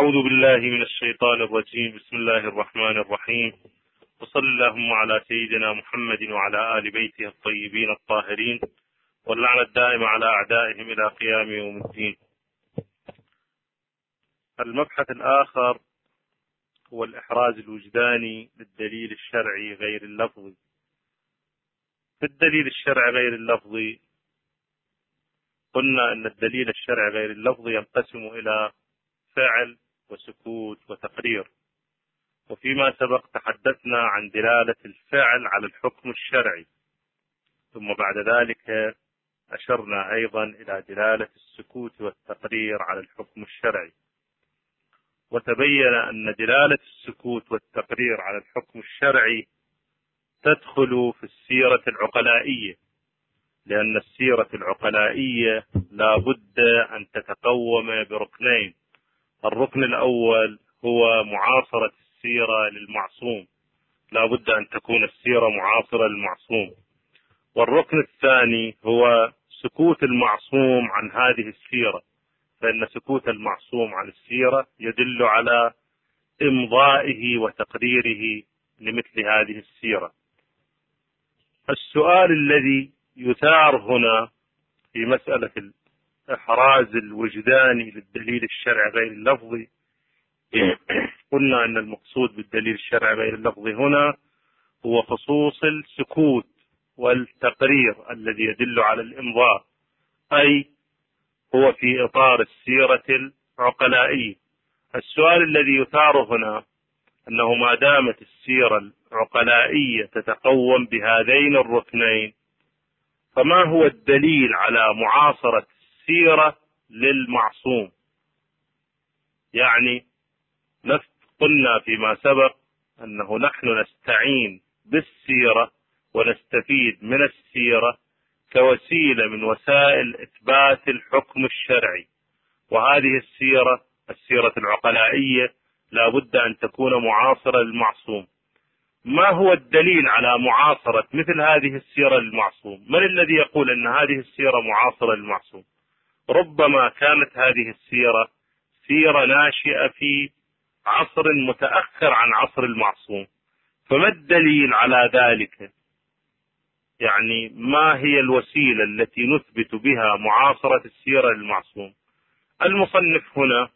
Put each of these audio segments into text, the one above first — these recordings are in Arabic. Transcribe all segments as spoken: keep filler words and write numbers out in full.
أعوذ بالله من الشيطان الرجيم. بسم الله الرحمن الرحيم، وصل اللهم على سيدنا محمد وعلى آل بيته الطيبين الطاهرين، واللعنة الدائمة على أعدائهم إلى قيام يوم الدين. المبحث الآخر هو الإحراز الوجداني للدليل الشرعي غير اللفظي. في الدليل الشرعي غير اللفظي قلنا أن الدليل الشرعي غير اللفظي ينقسم إلى فعل وسكوت وتقرير، وفيما سبق تحدثنا عن دلالة الفعل على الحكم الشرعي، ثم بعد ذلك أشرنا أيضا إلى دلالة السكوت والتقرير على الحكم الشرعي، وتبين أن دلالة السكوت والتقرير على الحكم الشرعي تدخل في السيرة العقلائية، لأن السيرة العقلائية لا بد أن تتقوم بركنين. الركن الأول هو معاصرة السيرة للمعصوم، لا بد أن تكون السيرة معاصرة للمعصوم. والركن الثاني هو سكوت المعصوم عن هذه السيرة، فإن سكوت المعصوم عن السيرة يدل على إمضائه وتقريره لمثل هذه السيرة. السؤال الذي يثار هنا في مسألة الإحراز الوجداني للدليل الشرعي غير اللفظي، قلنا أن المقصود بالدليل الشرعي غير اللفظي هنا هو خصوص السكوت والتقرير الذي يدل على الإمضاء، أي هو في إطار السيرة العقلائية. السؤال الذي يثار هنا أنه ما دامت السيرة العقلائية تتقوم بهذين الركنين، فما هو الدليل على معاصرة السيرة للمعصوم؟ يعني قلنا فيما سبق أنه نحن نستعين بالسيرة ونستفيد من السيرة كوسيلة من وسائل إثبات الحكم الشرعي، وهذه السيرة السيرة العقلائية لا بد أن تكون معاصرة للمعصوم. ما هو الدليل على معاصرة مثل هذه السيرة للمعصوم؟ من الذي يقول أن هذه السيرة معاصرة للمعصوم؟ ربما كانت هذه السيرة سيرة ناشئة في عصر متأخر عن عصر المعصوم، فما الدليل على ذلك؟ يعني ما هي الوسيلة التي نثبت بها معاصرة السيرة للمعصوم؟ المصنف هنا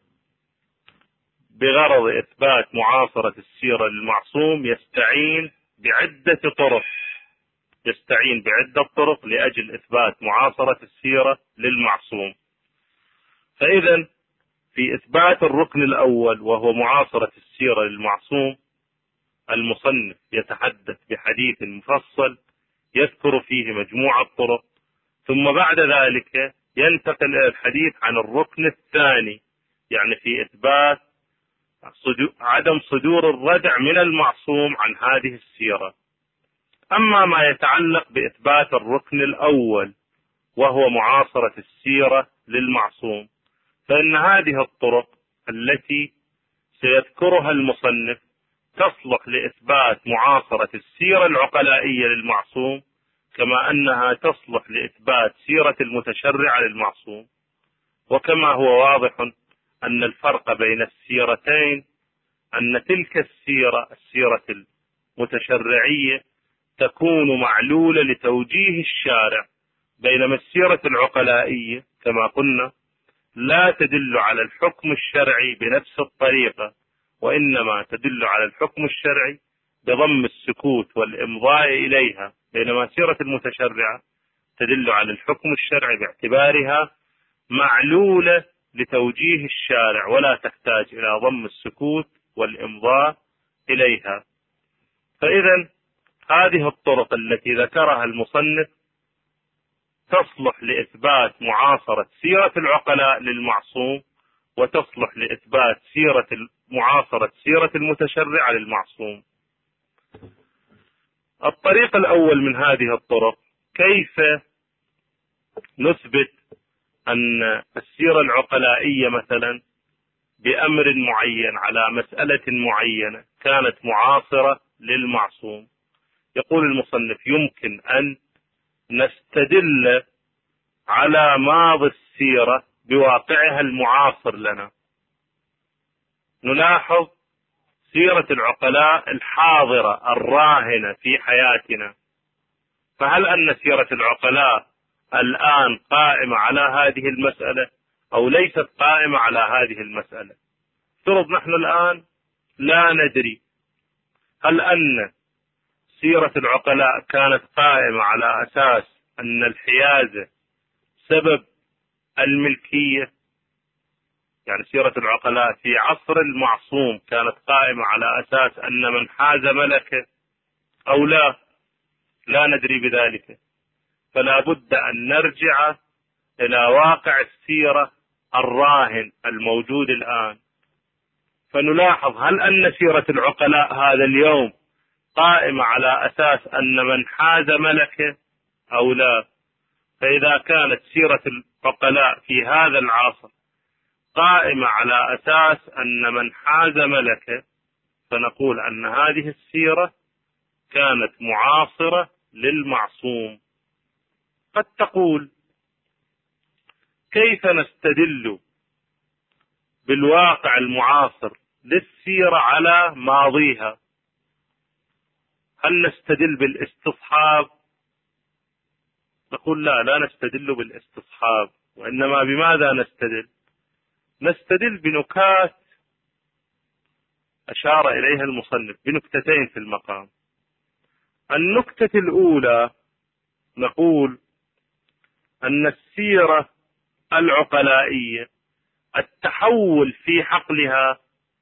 بغرض إثبات معاصرة السيرة للمعصوم يستعين بعدة طرق يستعين بعدة طرق لأجل إثبات معاصرة السيرة للمعصوم. فإذا في إثبات الركن الأول وهو معاصرة السيرة للمعصوم، المصنف يتحدث بحديث مفصل يذكر فيه مجموعة طرق، ثم بعد ذلك ينتقل إلى الحديث عن الركن الثاني، يعني في إثبات عدم صدور الردع من المعصوم عن هذه السيرة. أما ما يتعلق بإثبات الركن الأول وهو معاصرة السيرة للمعصوم، فإن هذه الطرق التي سيذكرها المصنف تصلح لإثبات معاصرة السيرة العقلائية للمعصوم، كما أنها تصلح لإثبات سيرة المتشرع للمعصوم. وكما هو واضح أن الفرق بين السيرتين أن تلك السيرة السيرة المتشرعية تكون معلولة لتوجيه الشارع، بينما السيرة العقلائية كما قلنا لا تدل على الحكم الشرعي بنفس الطريقة، وإنما تدل على الحكم الشرعي بضم السكوت والإمضاء إليها، بينما سيرة المتشرعة تدل على الحكم الشرعي باعتبارها معلولة لتوجيه الشارع ولا تحتاج إلى ضم السكوت والإمضاء إليها. فإذا هذه الطرق التي ذكرها المصنف تصلح لإثبات معاصرة سيرة العقلاء للمعصوم، وتصلح لإثبات سيرة معاصرة سيرة المتشرع للمعصوم. الطريق الأول من هذه الطرق، كيف نثبت أن السيرة العقلائية مثلا بأمر معين على مسألة معينة كانت معاصرة للمعصوم؟ يقول المصنف يمكن أن نستدل على ماضي السيرة بواقعها المعاصر لنا. نلاحظ سيرة العقلاء الحاضرة الراهنة في حياتنا، فهل أن سيرة العقلاء الآن قائمة على هذه المسألة أو ليست قائمة على هذه المسألة؟ افترض نحن الآن لا ندري هل أن سيرة العقلاء كانت قائمة على أساس أن الحيازة سبب الملكية، يعني سيرة العقلاء في عصر المعصوم كانت قائمة على أساس أن من حاز ملكه أو لا، لا ندري بذلك. فلا بد أن نرجع إلى واقع السيرة الراهن الموجود الآن، فنلاحظ هل أن سيرة العقلاء هذا اليوم قائمة على أساس أن من حاز ملكه أو لا. فإذا كانت سيرة العقلاء في هذا العصر قائمة على أساس أن من حاز ملكه، فنقول أن هذه السيرة كانت معاصرة للمعصوم. قد تقول كيف نستدل بالواقع المعاصر للسيرة على ماضيها؟ هل نستدل بالاستصحاب؟ نقول لا، لا نستدل بالاستصحاب، وإنما بماذا نستدل؟ نستدل بنكات أشار إليها المصنف، بنكتتين في المقام. النكتة الأولى نقول أن السيرة العقلائية التحول في حقلها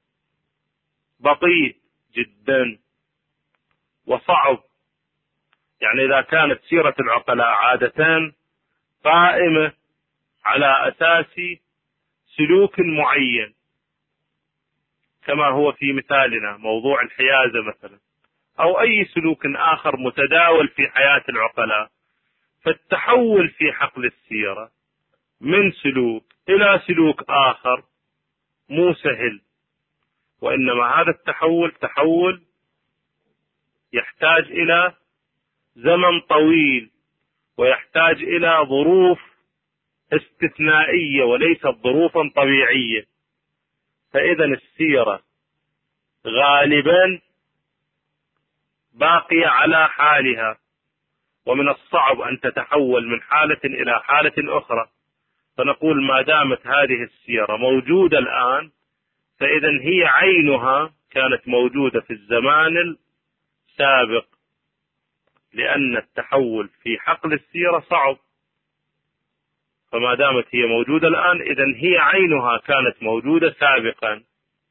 بطيء جدا وصعب. يعني إذا كانت سيرة العقلاء عادة قائمة على أساس سلوك معين كما هو في مثالنا موضوع الحيازة مثلا، أو أي سلوك آخر متداول في حياة العقلاء، فالتحول في حقل السيرة من سلوك إلى سلوك آخر مو سهل، وإنما هذا التحول تحول يحتاج إلى زمن طويل ويحتاج إلى ظروف استثنائية وليست ظروفا طبيعية. فإذا السيرة غالبا باقية على حالها، ومن الصعب أن تتحول من حالة إلى حالة أخرى. فنقول ما دامت هذه السيرة موجودة الآن، فإذا هي عينها كانت موجودة في الزمان السابق، لأن التحول في حقل السيرة صعب. فما دامت هي موجودة الآن، إذا هي عينها كانت موجودة سابقا.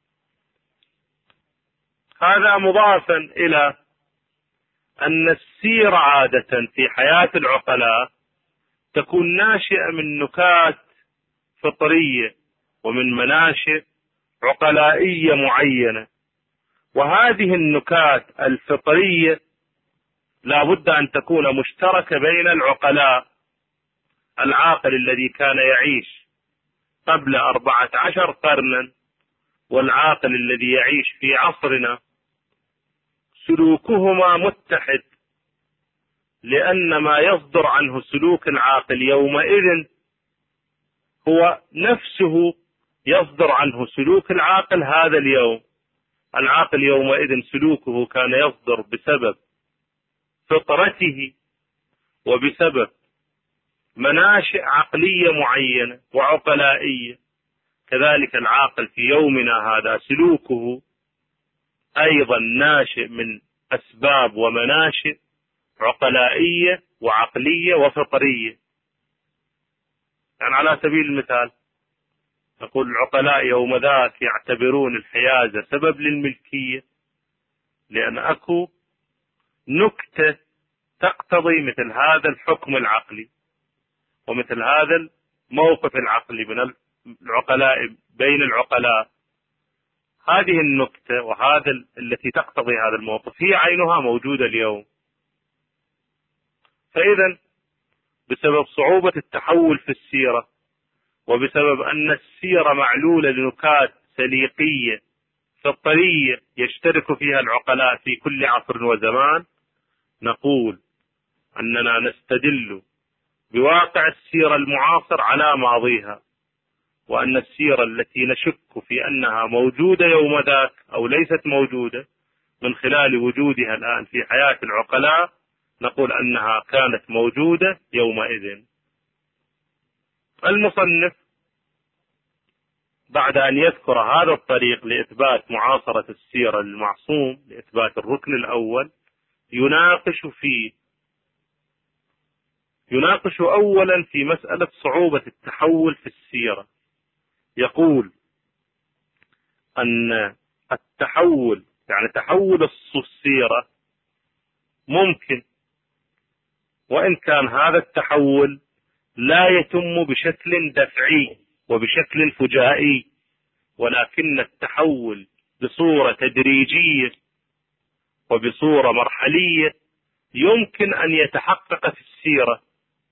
هذا مضافا إلى أن السيرة عادة في حياة العقلاء تكون ناشئة من نكات فطرية ومن مناشئ عقلائية معينة، وهذه النكات الفطرية لا بد أن تكون مشتركة بين العقلاء. العاقل الذي كان يعيش قبل أربعة عشر قرنا والعاقل الذي يعيش في عصرنا سلوكهما متحد، لأن ما يصدر عنه سلوك العاقل يومئذ هو نفسه يصدر عنه سلوك العاقل هذا اليوم. العاقل يومئذ سلوكه كان يصدر بسبب فطرته وبسبب مناشئ عقلية معينة وعقلائية. كذلك العاقل في يومنا هذا سلوكه أيضا ناشئ من أسباب ومناشئ عقلائية وعقلية وفطرية. يعني على سبيل المثال نقول العقلاء يوم ذاك يعتبرون الحيازة سبب للملكية، لأن أكو نكتة تقتضي مثل هذا الحكم العقلي ومثل هذا الموقف العقلي من العقلاء بين العقلاء. هذه النكتة وهذا التي تقتضي هذا الموقف هي عينها موجودة اليوم. فإذا بسبب صعوبة التحول في السيرة وبسبب أن السيرة معلولة لنكات سليقية فطرية يشترك فيها العقلاء في كل عصر وزمان، نقول أننا نستدل بواقع السيرة المعاصر على ماضيها، وأن السيرة التي نشك في أنها موجودة يوم ذاك أو ليست موجودة من خلال وجودها الآن في حياة العقلاء نقول أنها كانت موجودة يومئذ. المصنف بعد أن يذكر هذا الطريق لإثبات معاصرة السيرة للمعصوم لإثبات الركن الأول يناقش فيه يناقش أولا في مسألة صعوبة التحول في السيرة. يقول أن التحول يعني تحول السيرة ممكن، وإن كان هذا التحول لا يتم بشكل دفعي وبشكل فجائي، ولكن التحول بصورة تدريجية وبصورة مرحلية يمكن أن يتحقق في السيرة.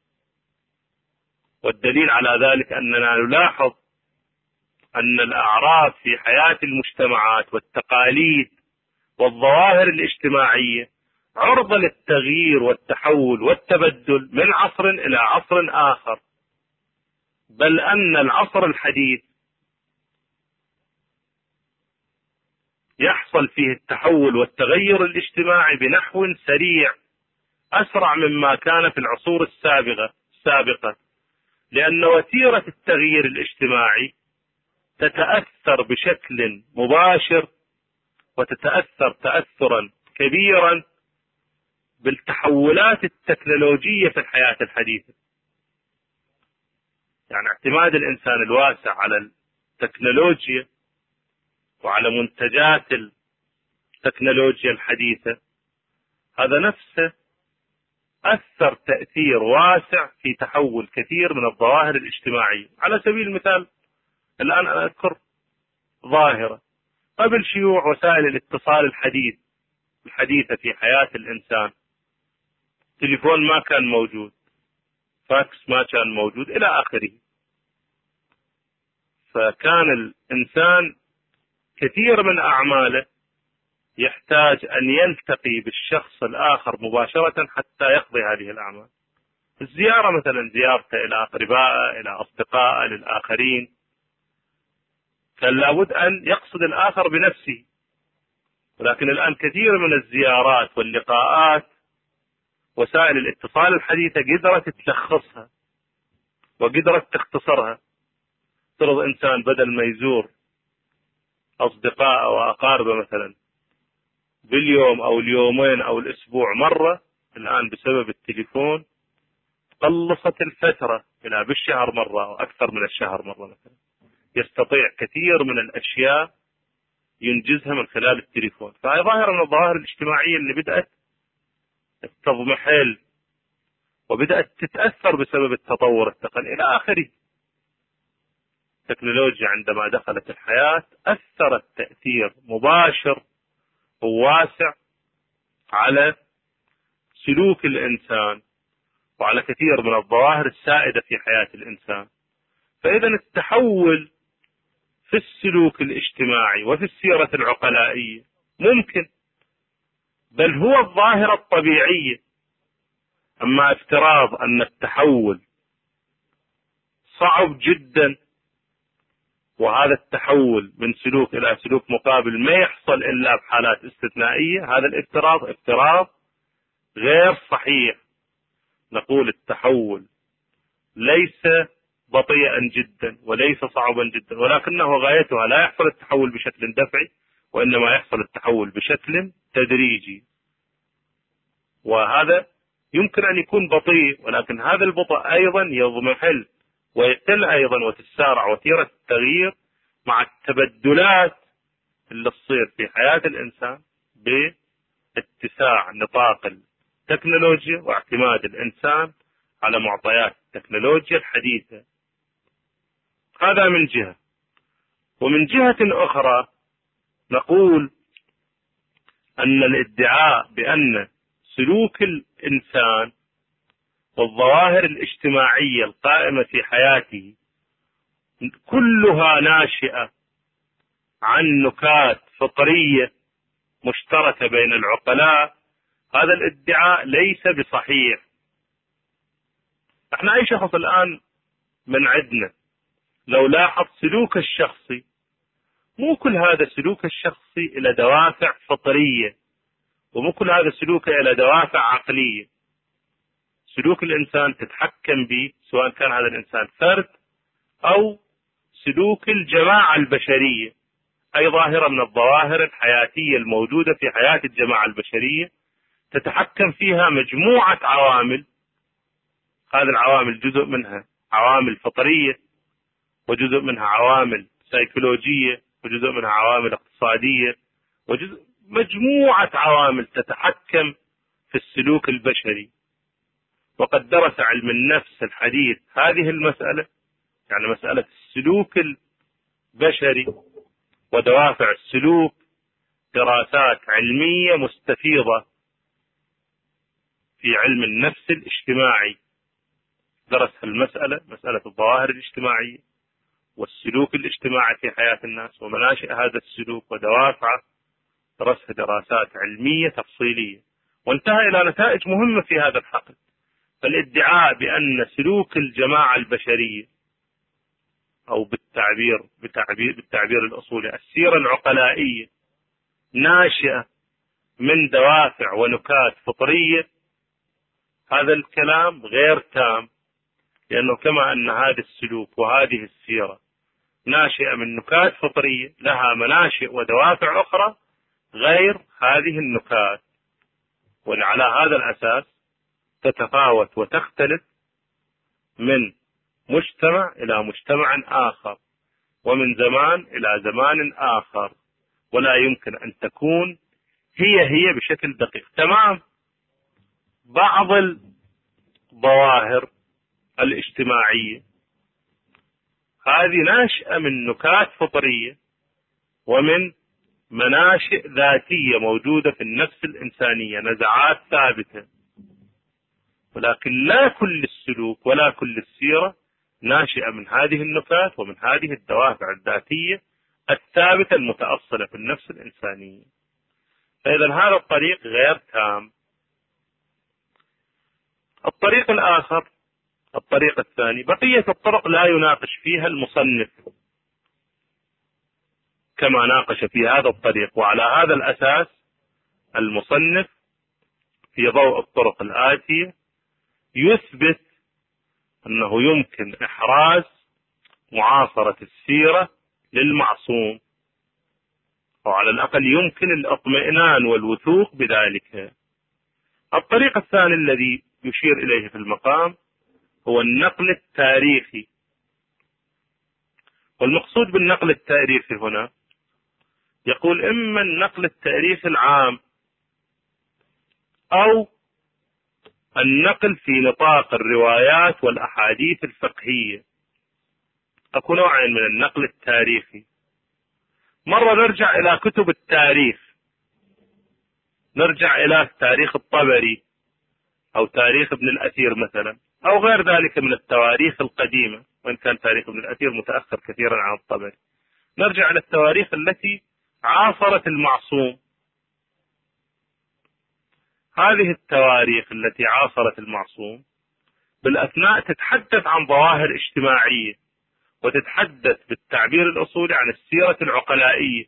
والدليل على ذلك أننا نلاحظ أن الأعراف في حياة المجتمعات والتقاليد والظواهر الاجتماعية عرضة للتغيير والتحول والتبدل من عصر إلى عصر آخر، بل أن العصر الحديث يحصل فيه التحول والتغير الاجتماعي بنحو سريع أسرع مما كان في العصور السابقة السابقة لأن وتيرة التغيير الاجتماعي تتأثر بشكل مباشر وتتأثر تأثرا كبيرا بالتحولات التكنولوجية في الحياة الحديثة. يعني اعتماد الإنسان الواسع على التكنولوجيا وعلى منتجات التكنولوجيا الحديثة هذا نفسه أثر تأثير واسع في تحول كثير من الظواهر الاجتماعية. على سبيل المثال الآن أنا أذكر ظاهرة قبل شيوع وسائل الاتصال الحديث الحديثة في حياة الإنسان، تليفون ما كان موجود، فاكس ما كان موجود إلى آخره. فكان الإنسان كثير من أعماله يحتاج أن يلتقي بالشخص الآخر مباشرة حتى يقضي هذه الأعمال. الزيارة مثلا زيارته إلى أقربائه إلى أصدقائه للآخرين كان لابد أن يقصد الآخر بنفسه، ولكن الآن كثير من الزيارات واللقاءات وسائل الاتصال الحديثة قدرت تلخصها وقدرت تختصرها. ترى إنسان بدل ما يزور أصدقائه وأقاربه مثلا باليوم أو اليومين أو الأسبوع مرة، الآن بسبب التليفون قلصت الفترة إلى بالشهر مرة أو أكثر من الشهر مرة مثلا. يستطيع كثير من الأشياء ينجزها من خلال التليفون. فهي ظاهرة من الظواهر الاجتماعية اللي بدأت تضمحل وبدأت تتأثر بسبب التطور التقني إلى آخره. التكنولوجيا عندما دخلت الحياة أثرت تأثير مباشر وواسع على سلوك الإنسان وعلى كثير من الظواهر السائدة في حياة الإنسان. فإذا التحول في السلوك الاجتماعي وفي السيرة العقلائية ممكن، بل هو الظاهرة الطبيعية. أما افتراض أن التحول صعب جدا وهذا التحول من سلوك إلى سلوك مقابل ما يحصل إلا بحالات استثنائية، هذا الافتراض افتراض غير صحيح. نقول التحول ليس بطيئا جدا وليس صعبا جدا، ولكنه غايتها لا يحصل التحول بشكل دفعي وإنما يحصل التحول بشكل تدريجي. وهذا يمكن أن يكون بطيء، ولكن هذا البطء أيضا يضمحل ويقل أيضا وتتسارع وتيرة التغيير مع التبدلات اللي تصير في حياة الإنسان باتساع نطاق التكنولوجيا واعتماد الإنسان على معطيات التكنولوجيا الحديثة. هذا من جهة. ومن جهة أخرى نقول أن الادعاء بأن سلوك الإنسان والظواهر الاجتماعية القائمة في حياته كلها ناشئة عن نكات فطرية مشتركة بين العقلاء، هذا الادعاء ليس بصحيح. احنا أي شخص الآن من عندنا لو لاحظ سلوك الشخصي، مو كل هذا سلوك الشخصي إلى دوافع فطرية، ومو كل هذا سلوك إلى دوافع عقلية. سلوك الإنسان تتحكم به، سواء كان هذا الإنسان فرد أو سلوك الجماعة البشرية، أي ظاهرة من الظواهر الحياتية الموجودة في حياة الجماعة البشرية تتحكم فيها مجموعة عوامل. هذه العوامل جزء منها عوامل فطرية، وجزء منها عوامل سيكولوجية، وجزء منها عوامل اقتصادية، وجزء مجموعة عوامل تتحكم في السلوك البشري. وقد درس علم النفس الحديث هذه المسألة، يعني مسألة السلوك البشري ودوافع السلوك، دراسات علمية مستفيضة في علم النفس الاجتماعي. درس المسألة، مسألة الظواهر الاجتماعية والسلوك الاجتماعي في حياة الناس ومناشئ هذا السلوك ودوافعه، درسها دراسات علمية تفصيلية، وانتهى إلى نتائج مهمة في هذا الحقل. فالادعاء بأن سلوك الجماعة البشرية، أو بالتعبير بالتعبير, بالتعبير الأصولي السيرة العقلائية، ناشئة من دوافع ونكات فطرية، هذا الكلام غير تام، لأنه كما أن هذا السلوك وهذه السيرة ناشئة من نكات فطرية لها مناشئ ودوافع أخرى غير هذه النكات، وعلى هذا الأساس تتفاوت وتختلف من مجتمع إلى مجتمع آخر، ومن زمان إلى زمان آخر، ولا يمكن أن تكون هي هي بشكل دقيق. تمام، بعض الظواهر الاجتماعية هذه ناشئة من نكات فطرية ومن مناشئ ذاتية موجودة في النفس الإنسانية، نزعات ثابتة، ولكن لا كل السلوك ولا كل السيرة ناشئة من هذه النكات ومن هذه الدوافع الذاتية الثابتة المتأصلة في النفس الإنسانية. فإذا هذا الطريق غير تام. الطريق الآخر، الطريق الثاني، بقية الطرق لا يناقش فيها المصنف كما ناقش في هذا الطريق، وعلى هذا الأساس المصنف في ضوء الطرق الآتية يثبت أنه يمكن إحراز معاصرة السيرة للمعصوم، أو على الأقل يمكن الاطمئنان والوثوق بذلك. الطريق الثاني الذي يشير إليه في المقام هو النقل التاريخي. والمقصود بالنقل التاريخي هنا يقول إما النقل التاريخي العام أو النقل في نطاق الروايات والأحاديث الفقهية. أكو نوعين من النقل التاريخي. مرة نرجع إلى كتب التاريخ، نرجع إلى تاريخ الطبري أو تاريخ ابن الأثير مثلا، أو غير ذلك من التواريخ القديمة، وإن كان تاريخ ابن الأثير متأخر كثيرا عن الطبري. نرجع إلى التواريخ التي عاصرت المعصوم. هذه التواريخ التي عاصرت المعصوم بالأثناء تتحدث عن ظواهر اجتماعية، وتتحدث بالتعبير الأصولي عن السيرة العقلائية.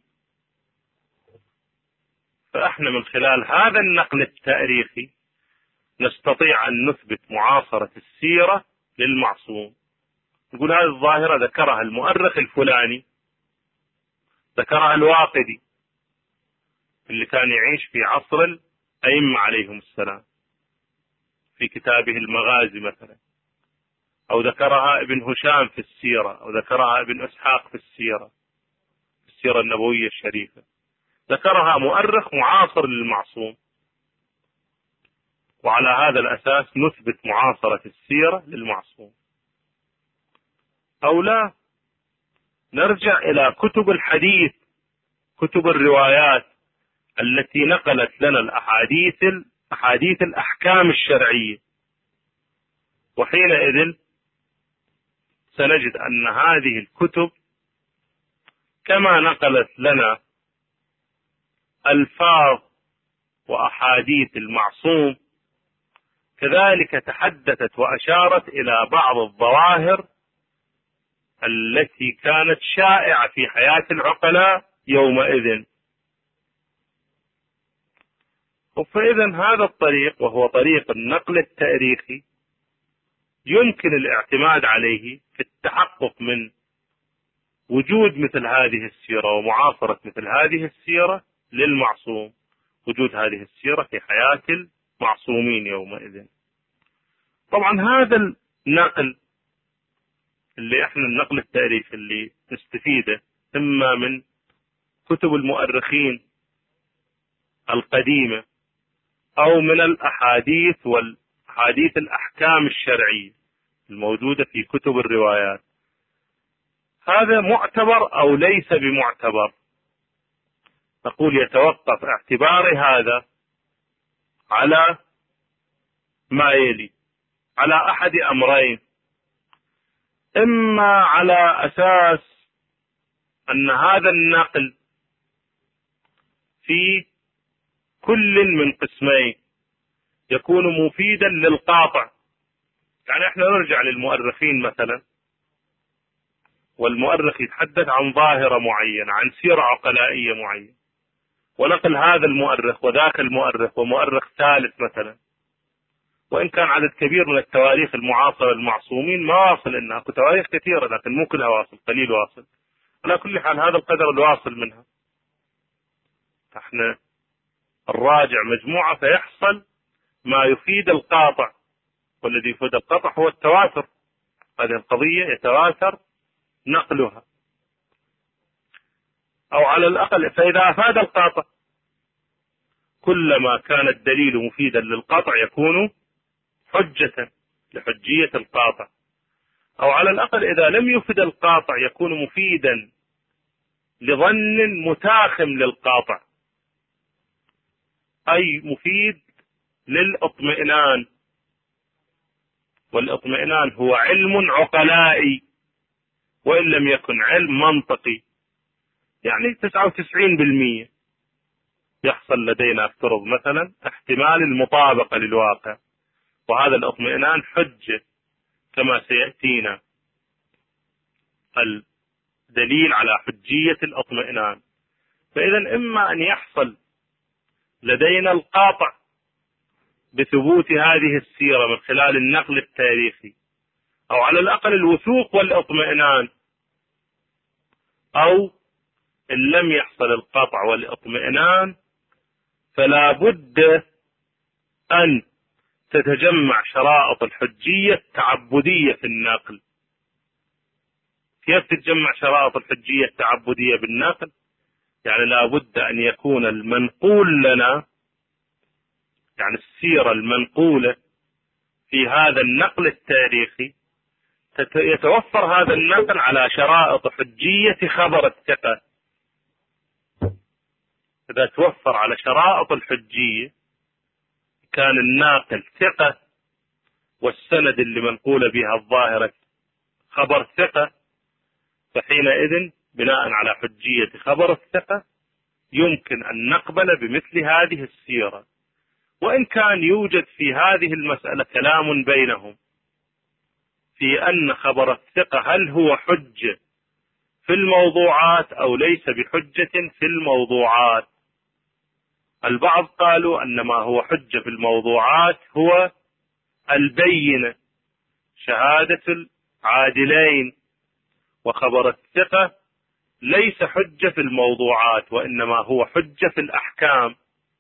فإحنا من خلال هذا النقل التاريخي نستطيع أن نثبت معاصرة السيرة للمعصوم. نقول هذه الظاهرة ذكرها المؤرخ الفلاني، ذكرها الواقدي اللي كان يعيش في عصر الأئمة عليهم السلام في كتابه المغازي مثلا، أو ذكرها ابن هشام في السيرة، أو ذكرها ابن إسحاق في السيرة، في السيرة النبوية الشريفة. ذكرها مؤرخ معاصر للمعصوم، وعلى هذا الأساس نثبت معاصرة السيرة للمعصوم. أو لا، نرجع إلى كتب الحديث، كتب الروايات التي نقلت لنا الأحاديث أحاديث الأحكام الشرعية، وحينئذ سنجد أن هذه الكتب كما نقلت لنا ألفاظ وأحاديث المعصوم، كذلك تحدثت وأشارت إلى بعض الظواهر التي كانت شائعة في حياة العقلاء يومئذ. فإذا هذا الطريق، وهو طريق النقل التاريخي، يمكن الاعتماد عليه في التحقق من وجود مثل هذه السيرة ومعاصرة مثل هذه السيرة للمعصوم، وجود هذه السيرة في حياة المعصومين يومئذ. طبعا هذا النقل اللي احنا النقل التاريخي اللي نستفيده إما من كتب المؤرخين القديمة أو من الأحاديث والأحاديث الأحكام الشرعية الموجودة في كتب الروايات، هذا معتبر أو ليس بمعتبر؟ نقول يتوقف اعتبار هذا على ما يلي، على أحد أمرين: إما على أساس أن هذا النقل في كل من قسمين يكون مفيدا للقاطع. يعني احنا نرجع للمؤرخين مثلا، والمؤرخ يتحدث عن ظاهرة معينة، عن سيرة عقلائية معينة، ونقل هذا المؤرخ وذاك المؤرخ ومؤرخ ثالث مثلا، وإن كان عدد كبير من التواريخ المعاصرة للمعصومين ما واصل إنها، تواريخ كثيرة لكن مو كلها واصل، قليل واصل. على كل حال هذا القدر الواصل منها، احنا الراجع مجموعة فيحصل ما يفيد القاطع، والذي يفيد القاطع هو التواتر. هذه القضية يتواتر نقلها، أو على الأقل فإذا أفاد القاطع كلما كان الدليل مفيدا للقاطع يكون حجة لحجية القاطع، أو على الأقل إذا لم يفد القاطع يكون مفيدا لظن متاخم للقاطع، أي مفيد للإطمئنان، والإطمئنان هو علم عقلائي وإن لم يكن علم منطقي. يعني تسعة وتسعين بالمئة يحصل لدينا افترض مثلا احتمال المطابقة للواقع، وهذا الاطمئنان حجة كما سيأتينا الدليل على حجية الاطمئنان. فإذا إما أن يحصل لدينا القاطع بثبوت هذه السيرة من خلال النقل التاريخي، أو على الأقل الوثوق والاطمئنان، أو إن لم يحصل القطع والاطمئنان فلا بد أن تتجمع شرائط الحجية التعبدية في النقل. كيف تتجمع شرائط الحجية التعبدية بالنقل؟ يعني لا بد أن يكون المنقول لنا، يعني السيرة المنقولة في هذا النقل التاريخي، يتوفر هذا النقل على شرائط حجية خبر الثقة. إذا توفر على شرائط الحجية كان الناقل ثقة، والسند اللي منقول بها الظاهرة خبر ثقة، فحينئذ بناء على حجية خبر الثقة يمكن أن نقبل بمثل هذه السيرة. وإن كان يوجد في هذه المسألة كلام بينهم في أن خبر الثقة هل هو حجة في الموضوعات أو ليس بحجة في الموضوعات. البعض قالوا أن ما هو حجة في الموضوعات هو البينة، شهادة العادلين، وخبر الثقة ليس حجة في الموضوعات وإنما هو حجة في الأحكام.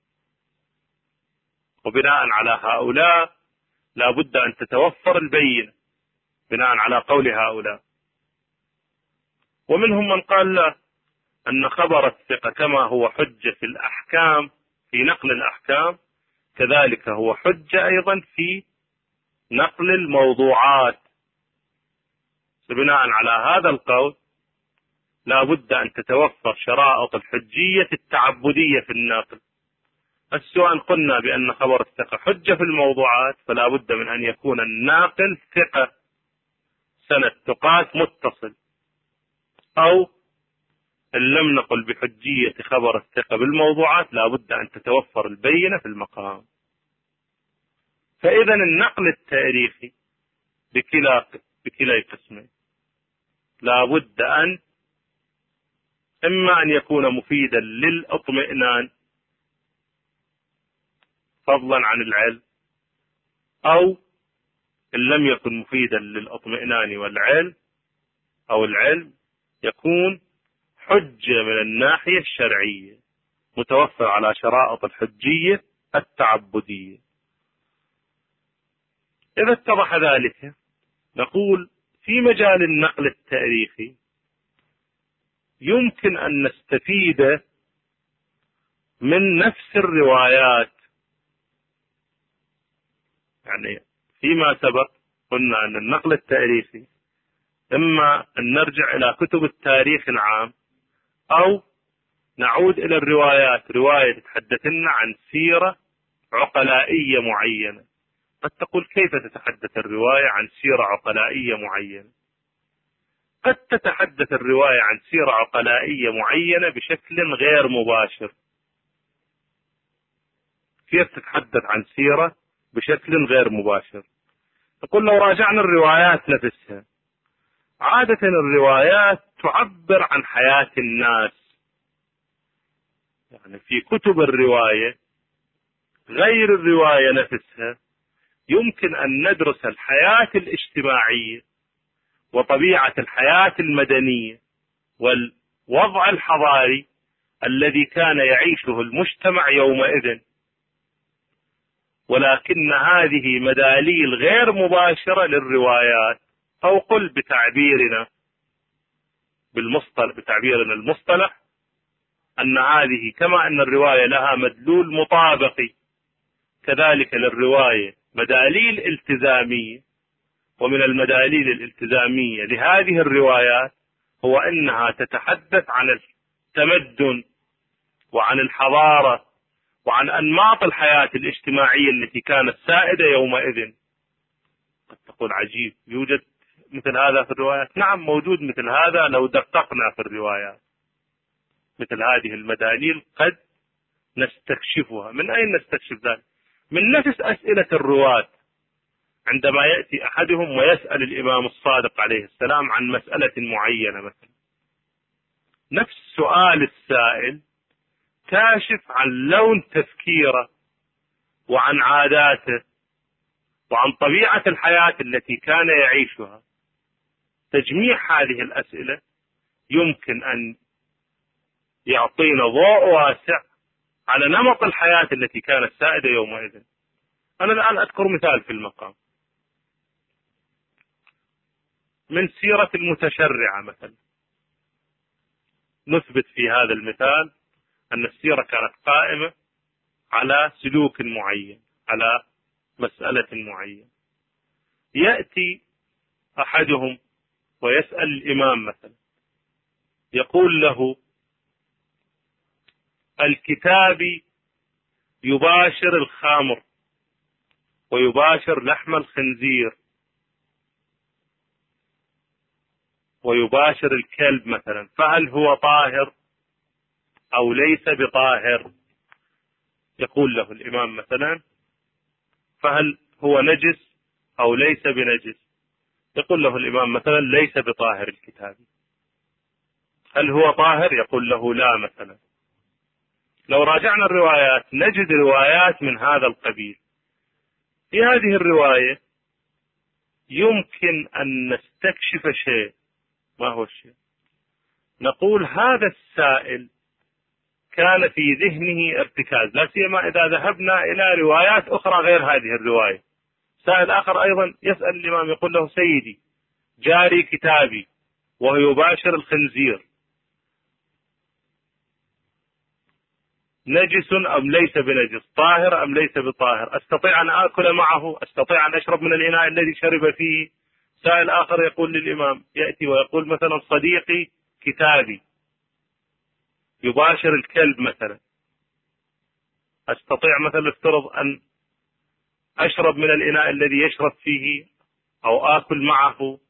وبناء على هؤلاء لا بد أن تتوفر البينة بناء على قول هؤلاء. ومنهم من قال لا، أن خبر الثقة كما هو حجة في الأحكام في نقل الأحكام كذلك هو حجة أيضا في نقل الموضوعات. بناء على هذا القول لا بد أن تتوفر شرائط الحجية التعبدية في النقل. السؤال قلنا بأن خبر الثقة حجة في الموضوعات، فلا بد من أن يكون الناقل ثقة سند تقاس متصل، أو إن لم نقل بحجية خبر الثقة بالموضوعات لا بد أن تتوفر البينة في المقام. فإذا النقل التاريخي بكلا بكلا قسمين، لا بد أن إما أن يكون مفيدا للإطمئنان فضلا عن العلم، أو إن لم يكن مفيدا للإطمئنان والعلم أو العلم يكون حجة من الناحية الشرعية متوفر على شرائط الحجية التعبدية. إذا اتضح ذلك نقول في مجال النقل التاريخي يمكن أن نستفيد من نفس الروايات. يعني فيما سبق قلنا أن النقل التاريخي إما أن نرجع إلى كتب التاريخ العام أو نعود إلى الروايات، رواية تتحدث لنا عن سيرة عقلائية معينة. قد تقول كيف تتحدث الرواية عن سيرة عقلائية معينة؟ قد تتحدث الرواية عن سيرة عقلائية معينة بشكل غير مباشر. كيف تتحدث عن سيرة بشكل غير مباشر؟ تقول لو راجعنا الروايات نفسها، عادة الروايات تعبر عن حياة الناس. يعني في كتب الرواية غير الرواية نفسها يمكن أن ندرس الحياة الاجتماعية وطبيعة الحياة المدنية والوضع الحضاري الذي كان يعيشه المجتمع يومئذ، ولكن هذه مداليل غير مباشرة للروايات، أو قل بتعبيرنا بالمصطلح بتعبيرنا المصطلح أن هذه كما أن الرواية لها مدلول مطابقي، كذلك للرواية مداليل التزامية. ومن المداليل الالتزامية لهذه الروايات هو أنها تتحدث عن التمدن وعن الحضارة وعن أنماط الحياة الاجتماعية التي كانت سائدة يومئذ. قد تقول عجيب، يوجد مثل هذا في الروايات؟ نعم موجود مثل هذا لو دققنا في الروايات. مثل هذه المداليل قد نستكشفها. من أين نستكشف ذلك؟ من نفس أسئلة الرواة. عندما يأتي أحدهم ويسأل الإمام الصادق عليه السلام عن مسألة معينة مثلا، نفس سؤال السائل كاشف عن لون تفكيره وعن عاداته وعن طبيعة الحياة التي كان يعيشها. تجميع هذه الأسئلة يمكن أن يعطينا ضوء واسع على نمط الحياة التي كانت سائدة يومئذ. أنا الآن أذكر مثال في المقام من سيرة المتشرعة مثلا. نثبت في هذا المثال أن السيرة كانت قائمة على سلوك معين، على مسألة معينة. يأتي أحدهم ويسأل الإمام مثلا، يقول له الكتابي يباشر الخمر ويباشر لحم الخنزير ويباشر الكلب مثلا، فهل هو طاهر أو ليس بطاهر؟ يقول له الإمام مثلا فهل هو نجس أو ليس بنجس؟ يقول له الإمام مثلا ليس بطاهر الكتابي. هل هو طاهر؟ يقول له لا مثلا. لو راجعنا الروايات نجد روايات من هذا القبيل. في هذه الرواية يمكن أن نستكشف شيء. ما هو الشيء؟ نقول هذا السائل كان في ذهنه ارتكاز، لا سيما إذا ذهبنا إلى روايات أخرى غير هذه الرواية. سائل آخر أيضا يسأل الإمام يقول له سيدي جاري كتابي وهو يباشر الخنزير، نجس أم ليس بنجس، طاهر أم ليس بطاهر، أستطيع أن آكل معه، أستطيع أن أشرب من الإناء الذي شرب فيه. سائل آخر يقول للإمام، يأتي ويقول مثلا صديقي كتابي يباشر الكلب مثلا، أستطيع مثلا افترض أن أشرب من الإناء الذي يشرب فيه أو آكل معه.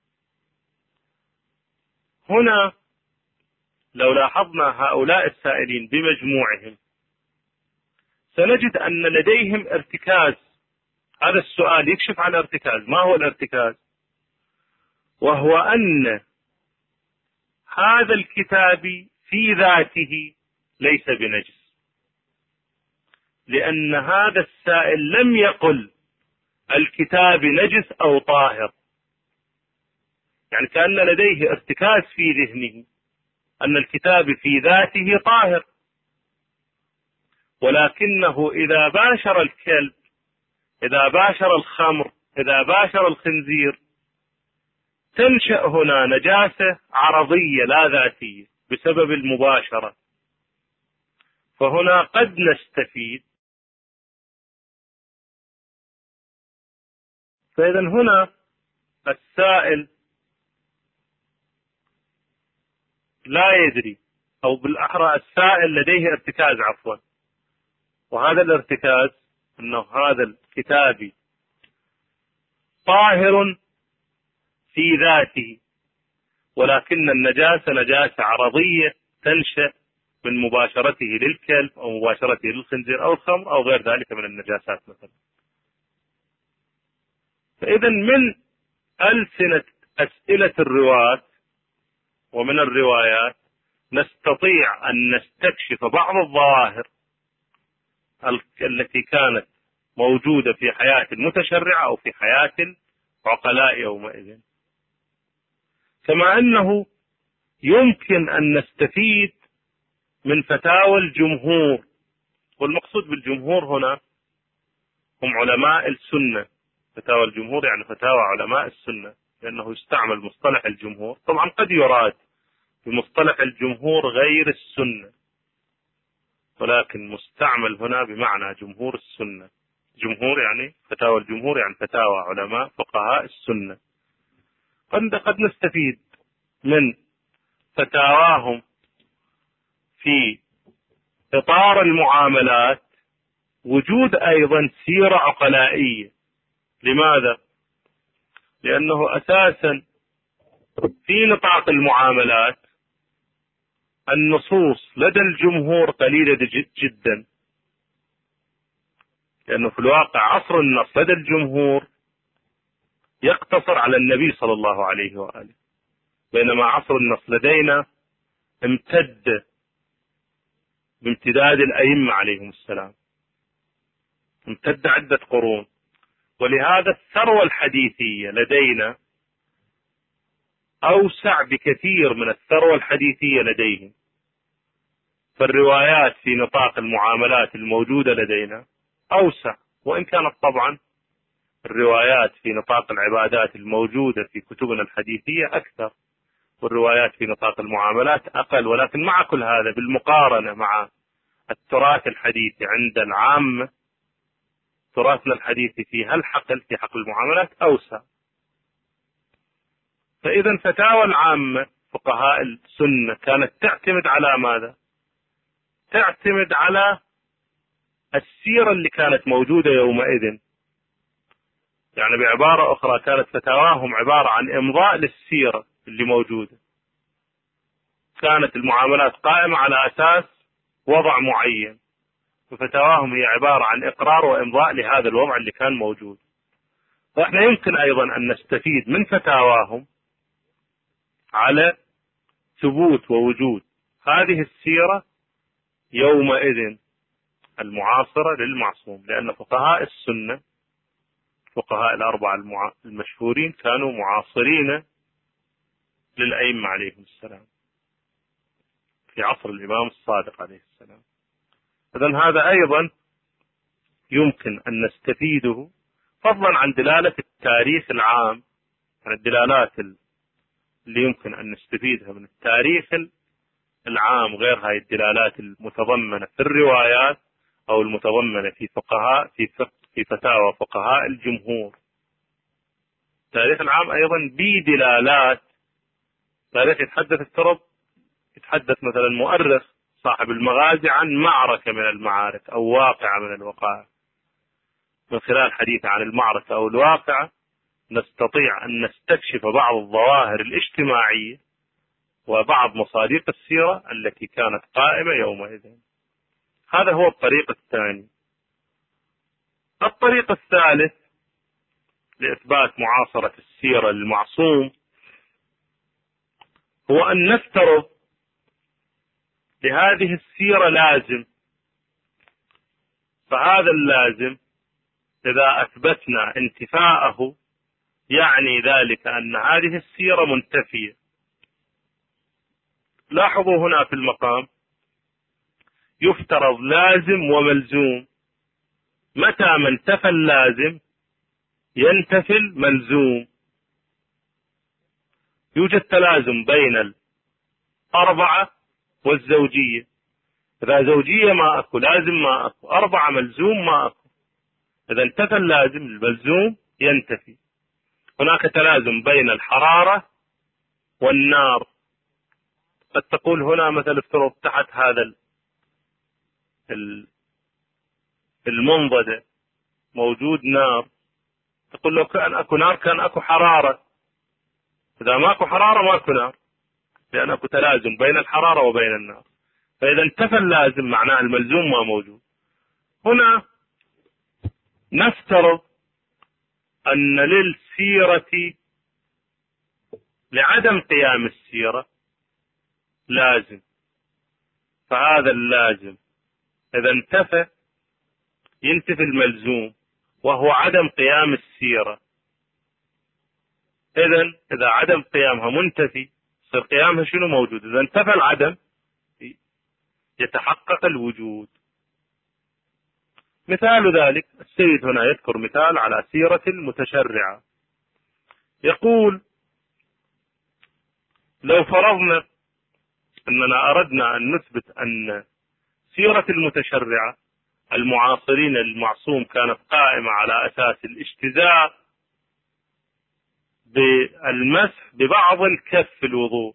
هنا لو لاحظنا هؤلاء السائلين بمجموعهم سنجد أن لديهم ارتكاز. هذا السؤال يكشف عن ارتكاز. ما هو الارتكاز؟ وهو أن هذا الكتاب في ذاته ليس بنجس، لأن هذا السائل لم يقل الكتاب نجس أو طاهر، يعني كأن لديه ارتكاز في ذهنه أن الكتاب في ذاته طاهر، ولكنه إذا باشر الكلب، إذا باشر الخمر، إذا باشر الخنزير، تنشأ هنا نجاسة عرضية لا ذاتية بسبب المباشرة. فهنا قد نستفيد. فإذا هنا السائل لا يدري، أو بالأحرى السائل لديه ارتكاز عفوا، وهذا الارتكاز أنه هذا الكتاب طاهر في ذاته، ولكن النجاسة نجاسة عرضية تنشأ من مباشرته للكلب أو مباشرته للخنزير أو الخمر أو غير ذلك من النجاسات مثلا. فإذا من ألسنة أسئلة الرواة ومن الروايات نستطيع أن نستكشف بعض الظواهر التي كانت موجودة في حياة المتشرع أو في حياة العقلاء يومئذ، كما أنه يمكن أن نستفيد من فتاوى الجمهور. والمقصود بالجمهور هنا هم علماء السنة. فتاوى الجمهور يعني فتاوى علماء السنة، لأنه يستعمل مصطلح الجمهور. طبعا قد يراد بمصطلح الجمهور غير السنة، ولكن مستعمل هنا بمعنى جمهور السنة. جمهور يعني فتاوى الجمهور يعني فتاوى علماء فقهاء السنة. قد قد نستفيد من فتاواهم في إطار المعاملات وجود أيضا سيرة عقلائية. لماذا؟ لأنه أساسا في نطاق المعاملات النصوص لدى الجمهور قليلة جدا، لأنه في الواقع عصر النص لدى الجمهور يقتصر على النبي صلى الله عليه وآله، بينما عصر النص لدينا امتد بامتداد الأئمة عليهم السلام، امتد عدة قرون. ولهذا الثروة الحديثية لدينا أوسع بكثير من الثروة الحديثية لديهم. فالروايات في نطاق المعاملات الموجودة لدينا أوسع، وإن كانت طبعا الروايات في نطاق العبادات الموجودة في كتبنا الحديثية أكثر، والروايات في نطاق المعاملات أقل. ولكن مع كل هذا بالمقارنة مع التراث الحديثي عند العامة، تراثنا الحديثي في هالحقل في حقل المعاملات أوسع. فإذا فتاوى العامة فقهاء السنة كانت تعتمد على ماذا؟ تعتمد على السيرة اللي كانت موجودة يومئذ. يعني بعبارة أخرى كانت فتاواهم عبارة عن إمضاء للسيرة اللي موجودة. كانت المعاملات قائمة على أساس وضع معين، ففتاواهم هي عبارة عن إقرار وإمضاء لهذا الوضع اللي كان موجود. فإحنا يمكن أيضا أن نستفيد من فتاواهم على ثبوت ووجود هذه السيرة يومئذ المعاصرة للمعصوم، لأن فقهاء السنة فقهاء الأربعة المشهورين كانوا معاصرين للأئمة عليهم السلام في عصر الإمام الصادق عليه السلام. إذن هذا أيضا يمكن أن نستفيده، فضلا عن دلالة التاريخ العام، عن الدلالات اللي يمكن أن نستفيدها من التاريخ العام غير هاي الدلالات المتضمنة في الروايات أو المتضمنة في فقهاء في في فتاوى فقهاء الجمهور. التاريخ العام أيضا بدلالات. تاريخ يتحدث الترب يتحدث مثلا مؤرخ صاحب المغازي عن معركة من المعارك أو واقعة من الوقائع، من خلال حديثه عن المعركة أو الواقعة نستطيع أن نستكشف بعض الظواهر الاجتماعية وبعض مصادق السيرة التي كانت قائمة يومئذ. هذا هو الطريق الثاني. الطريق الثالث لإثبات معاصرة السيرة للمعصوم هو أن نفترض لهذه السيرة لازم، فهذا اللازم إذا أثبتنا انتفاءه يعني ذلك أن هذه السيرة منتفية. لاحظوا هنا في المقام يفترض لازم وملزوم، متى ما انتفى اللازم ينتفي الملزوم. يوجد تلازم بين الأربعة والزوجية، إذا زوجية ما أكو، لازم ما أكو، أربعة ملزوم ما أكو. إذا انتفى اللازم الملزوم ينتفي. هناك تلازم بين الحرارة والنار. قد تقول هنا مثلا افترض تحت هذا المنضدة موجود نار، تقول لو كان أكو نار كان أكو حرارة. إذا ما أكو حرارة ما أكو نار، لأن أكو تلازم بين الحرارة وبين النار. فإذا انتفى اللازم معناه الملزوم ما موجود. هنا نفترض أن للسيرة لعدم قيام السيرة لازم، فهذا اللازم إذا انتفى ينتفي الملزوم وهو عدم قيام السيرة. إذن إذا عدم قيامها منتفي صار قيامها شنو موجود؟ إذا انتفى العدم يتحقق الوجود. مثال ذلك السيد هنا يذكر مثال على سيرة المتشرعة، يقول لو فرضنا أننا أردنا أن نثبت أن سيرة المتشرعة المعاصرين المعصوم كانت قائمة على أساس الاجتزاء بالمسح ببعض الكف في الوضوء،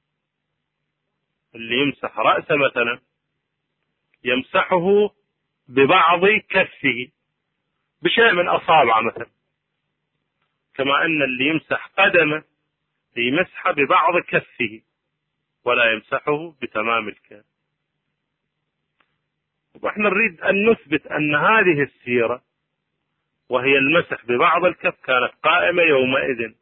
اللي يمسح رأسه مثلا يمسحه ببعض كفه بشيء من أصابعه مثلا، كما أن اللي يمسح قدمه يمسحه ببعض كفه ولا يمسحه بتمام الكف. ونحن نريد أن نثبت أن هذه السيرة وهي المسح ببعض الكف كانت قائمة يومئذ.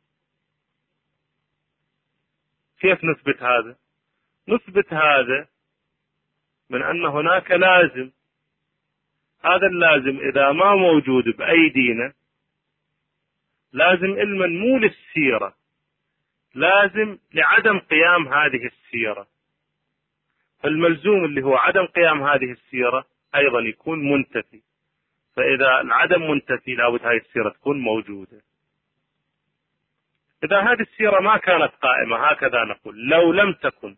كيف نثبت هذا؟ نثبت هذا من أن هناك لازم، هذا اللازم إذا ما موجود بأيدينا لازم علما مو للسيرة، لازم لعدم قيام هذه السيرة. فالملزوم اللي هو عدم قيام هذه السيرة أيضا يكون منتفي، فإذا العدم منتفي لابد هذه السيرة تكون موجودة. إذا هذه السيرة ما كانت قائمة هكذا نقول لو لم تكن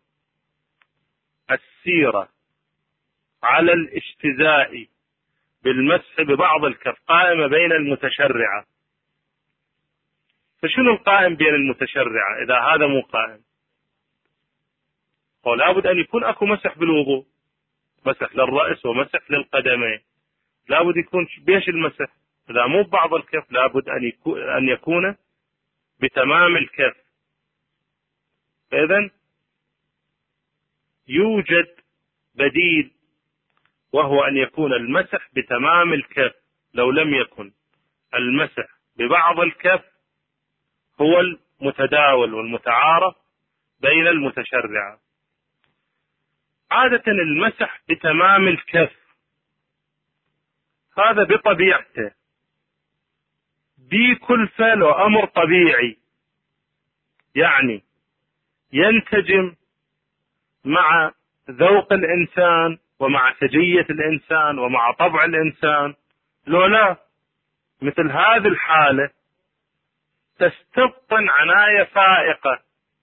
السيرة على الاجتزاء بالمسح ببعض الكف قائمة بين المتشرعة، فشنو القائم بين المتشرعة إذا هذا مو قائم؟ هو لابد أن يكون أكو مسح بالوضوء، مسح للرأس ومسح للقدمين، لابد يكون بيش المسح إذا مو ببعض الكف لابد أن يكون أن يكون بتمام الكف. فإذن يوجد بديل وهو أن يكون المسح بتمام الكف. لو لم يكن المسح ببعض الكف هو المتداول والمتعارف بين المتشرعة. عادة المسح بتمام الكف هذا بطبيعته بكلفة وأمر طبيعي، يعني ينتجم مع ذوق الإنسان ومع سجية الإنسان ومع طبع الإنسان. لو لا مثل هذه الحالة تستبطن عناية فائقة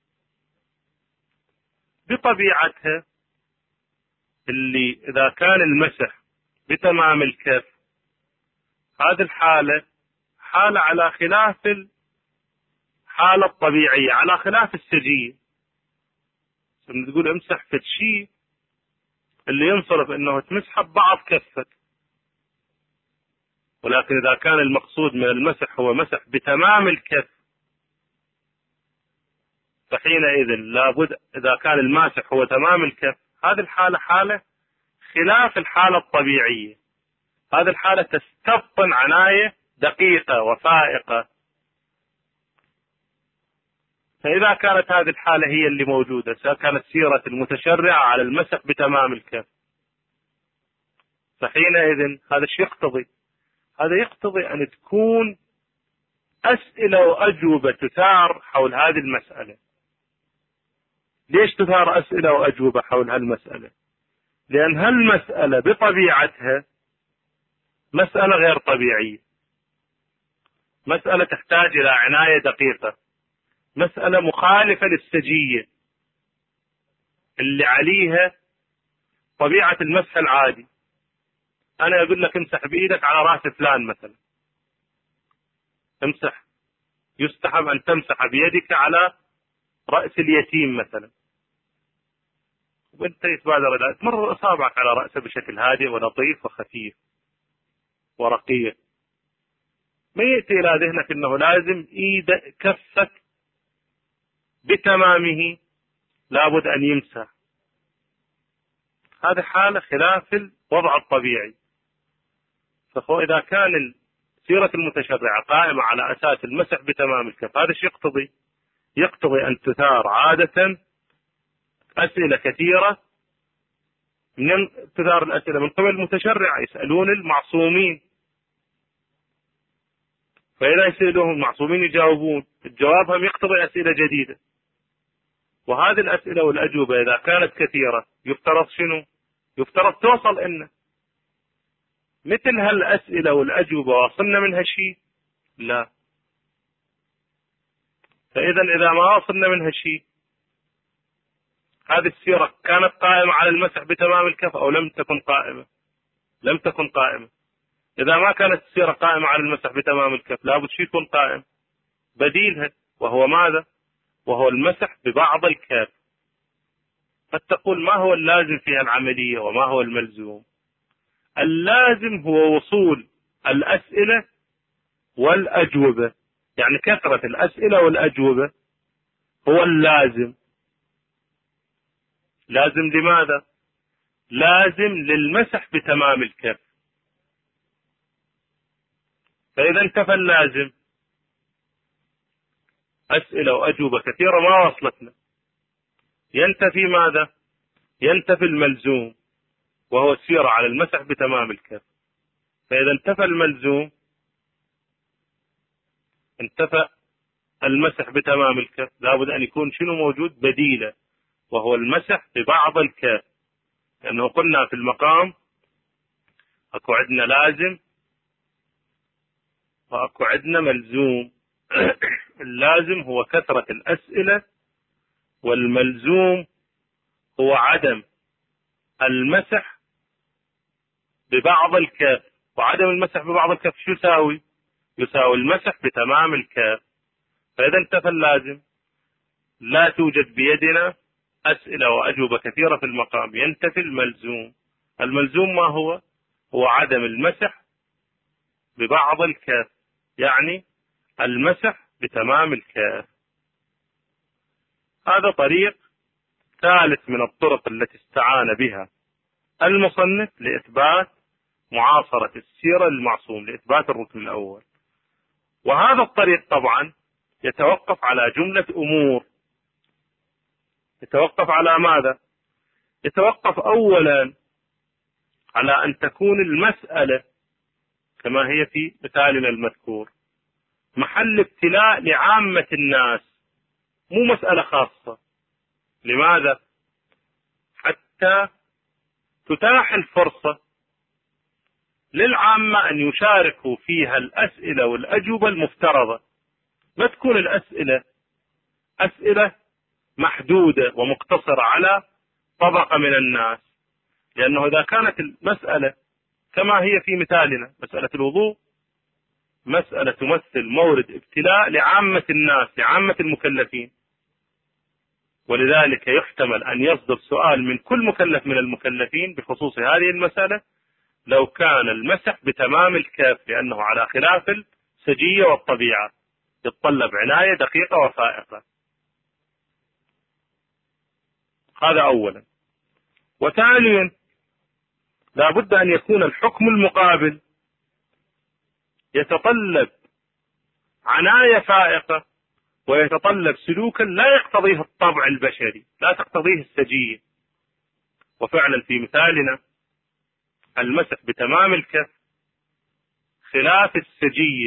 بطبيعتها، اللي إذا كان المسح بتمام الكف هذه الحالة حالة على خلاف الحالة الطبيعية، على خلاف السجية. تقول امسح في شيء اللي ينصرف انه تمسح ببعض كفك، ولكن اذا كان المقصود من المسح هو مسح بتمام الكف فحينئذ لابد اذا كان الماسح هو تمام الكف هذه الحالة حالة خلاف الحالة الطبيعية، هذه الحالة تستبطن عناية دقيقة وفائقة. فإذا كانت هذه الحالة هي اللي موجودة، كانت سيرة المتشرع على المسح بتمام الكف، فحينئذ هذا الشيء يقتضي هذا يقتضي أن تكون أسئلة وأجوبة تثار حول هذه المسألة. ليش تثار أسئلة وأجوبة حول هالمسألة؟ لأن هالمسألة بطبيعتها مسألة غير طبيعية، مسألة تحتاج إلى عناية دقيقة، مسألة مخالفة للسجية اللي عليها طبيعة المسح العادي. أنا أقول لك امسح بإيدك على رأس فلان مثلا، امسح، يستحب أن تمسح بيدك على رأس اليتيم مثلا، وانت يتبادر إلى تمرر أصابعك على رأسه بشكل هادئ ولطيف وخفيف ورقيق، ما يأتي إلى ذهنك أنه لازم إيد كفك بتمامه لابد أن يمسح. هذه حالة خلاف الوضع الطبيعي. فإذا كان سيرة المتشرع قائمة على أساس المسح بتمام الكف، هذا الشيء يقتضي يقتضي أن تثار عادة أسئلة كثيرة، من تثار الأسئلة من قبل المتشرع، يسألون المعصومين، فإذا يسألوهم المعصومين يجاوبون، الجواب هم يقتضي أسئلة جديدة. وهذه الأسئلة والأجوبة إذا كانت كثيرة يفترض شنو؟ يفترض توصل إن مثل هالأسئلة والأجوبة وصلنا منها شيء؟ لا. فإذا إذا ما وصلنا منها شيء، هذه السيرة كانت قائمة على المسح بتمام الكف أو لم تكن قائمة؟ لم تكن قائمة. إذا ما كانت السيرة قائمة على المسح بتمام الكف لابد شيء يكون قائم بديلها، وهو ماذا؟ وهو المسح ببعض الكف. قد تقول ما هو اللازم في العملية وما هو الملزوم؟ اللازم هو وصول الأسئلة والأجوبة، يعني كثرة الأسئلة والأجوبة هو اللازم. لازم لماذا؟ لازم للمسح بتمام الكف. فإذا انتفى اللازم، أسئلة وأجوبة كثيرة ما وصلتنا، ينتفي ماذا؟ ينتفي الملزوم وهو السيرة على المسح بتمام الكف. فإذا انتفى الملزوم انتفى المسح بتمام الكف، لابد أن يكون شنو موجود؟ بديله، وهو المسح ببعض الكف. لأنه قلنا في المقام أكو عندنا لازم وأكو عندنا ملزوم. اللازم هو كثرة الأسئلة، والملزوم هو عدم المسح ببعض الكف. وعدم المسح ببعض الكف شو يساوي؟ يساوي المسح بتمام الكف. فإذا انتفى اللازم لا توجد بيدنا أسئلة وأجوبة كثيرة في المقام، ينتفي الملزوم. الملزوم ما هو؟ هو عدم المسح ببعض الكف، يعني المسح بتمام الكف. هذا طريق ثالث من الطرق التي استعان بها المصنف لإثبات معاصرة السيرة للمعصوم، لإثبات الركن الأول. وهذا الطريق طبعا يتوقف على جملة أمور. يتوقف على ماذا؟ يتوقف أولا على أن تكون المسألة كما هي في مثالنا المذكور محل ابتلاء لعامة الناس، مو مسألة خاصة. لماذا؟ حتى تتاح الفرصة للعامة أن يشاركوا فيها الأسئلة والأجوبة المفترضة، ما تكون الأسئلة أسئلة محدودة ومقتصرة على طبقة من الناس. لأنه إذا كانت المسألة كما هي في مثالنا مسألة الوضوء، مسألة تمثل مورد ابتلاء لعامة الناس، لعامة المكلفين، ولذلك يحتمل أن يصدر سؤال من كل مكلف من المكلفين بخصوص هذه المسألة لو كان المسح بتمام الكف، لأنه على خلاف السجية والطبيعة يتطلب عناية دقيقة وفائقة. هذا أولا. وثانيا لا بد أن يكون الحكم المقابل يتطلب عناية فائقة ويتطلب سلوكا لا يقتضيه الطبع البشري، لا تقتضيه السجية. وفعلا في مثالنا المسح بتمام الكف خلاف السجية،